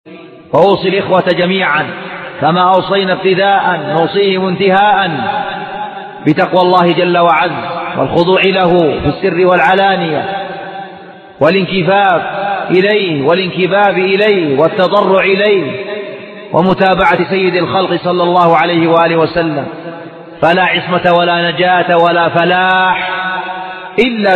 وأوصي الإخوة جميعا كما أوصينا ابتداء نوصيهم انتهاء بتقوى الله جل وعز والخضوع له في السر والعلانية والانكفاف إليه والانكباب إليه والتضرع إليه ومتابعة سيد الخلق صلى الله عليه وآله وسلم، فلا عصمة ولا نجاة ولا فلاح إلا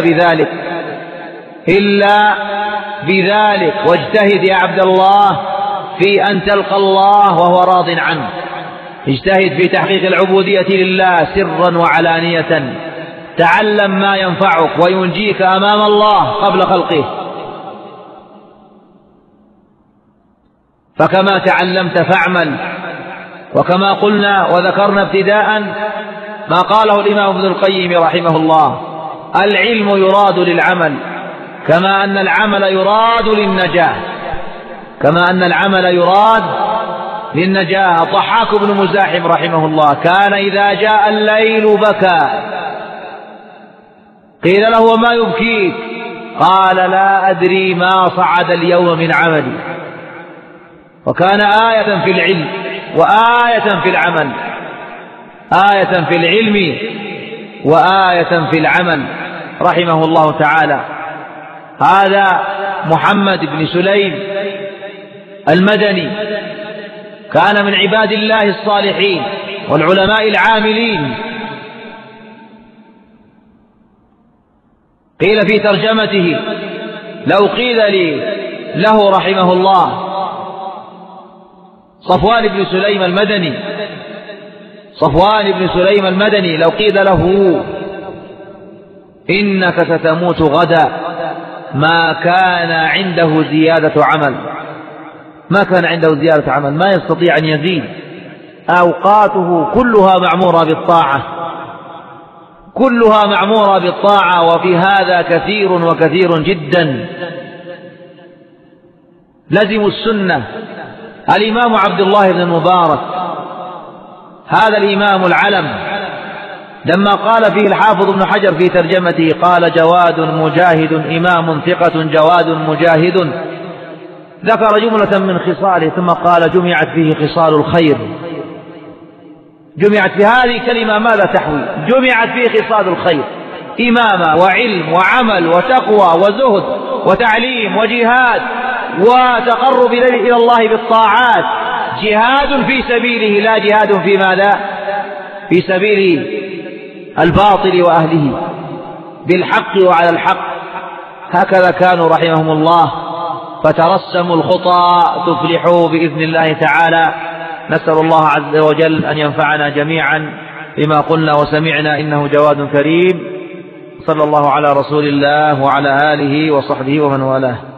بذلك. واجتهد يا عبد الله في أن تلقى الله وهو راض عنه، اجتهد في تحقيق العبودية لله سرا وعلانية، تعلم ما ينفعك وينجيك أمام الله قبل خلقه، فكما تعلمت فاعمل. وكما قلنا وذكرنا ابتداء ما قاله الإمام ابن القيم رحمه الله: العلم يراد للعمل كما أن العمل يراد للنجاة. ضحاك بن مزاحم رحمه الله كان إذا جاء الليل بكى، قيل له: وما يبكيك؟ قال: لا أدري ما صعد اليوم من عملي. وكان آية في العلم وآية في العمل، آية في العلم وآية في العمل رحمه الله تعالى. هذا محمد بن سليم المدني كان من عباد الله الصالحين والعلماء العاملين. قيل في ترجمته: لو قيل لي له رحمه الله صفوان بن سليم المدني لو قيل له: إنك ستموت غدا، ما كان عنده زيادة عمل، ما يستطيع أن يزيد، أوقاته كلها معمورة بالطاعة، وفي هذا كثير جدا لزموا السنة. الإمام عبد الله بن المبارك هذا الإمام العلم لما قال فيه الحافظ ابن حجر في ترجمته قال: جواد مجاهد، إمام ثقة جواد مجاهد. ذكر جملة من خصاله ثم قال: جمعت فيه خصال الخير. جمعت في هذه الكلمة ماذا تحوي؟ جمعت فيه خصال الخير: إمامة وعلم وعمل وتقوى وزهد وتعليم وجهاد وتقرب إلى الله بالطاعات، جهاد في سبيله لا جهاد في ماذا؟ في سبيل الباطل وأهله، بالحق وعلى الحق. هكذا كانوا رحمهم الله، فترسموا الخطى تفلحوا بإذن الله تعالى. نسأل الله عز وجل أن ينفعنا جميعا بما قلنا وسمعنا، إنه جواد كريم. صلى الله على رسول الله وعلى آله وصحبه ومن والاه.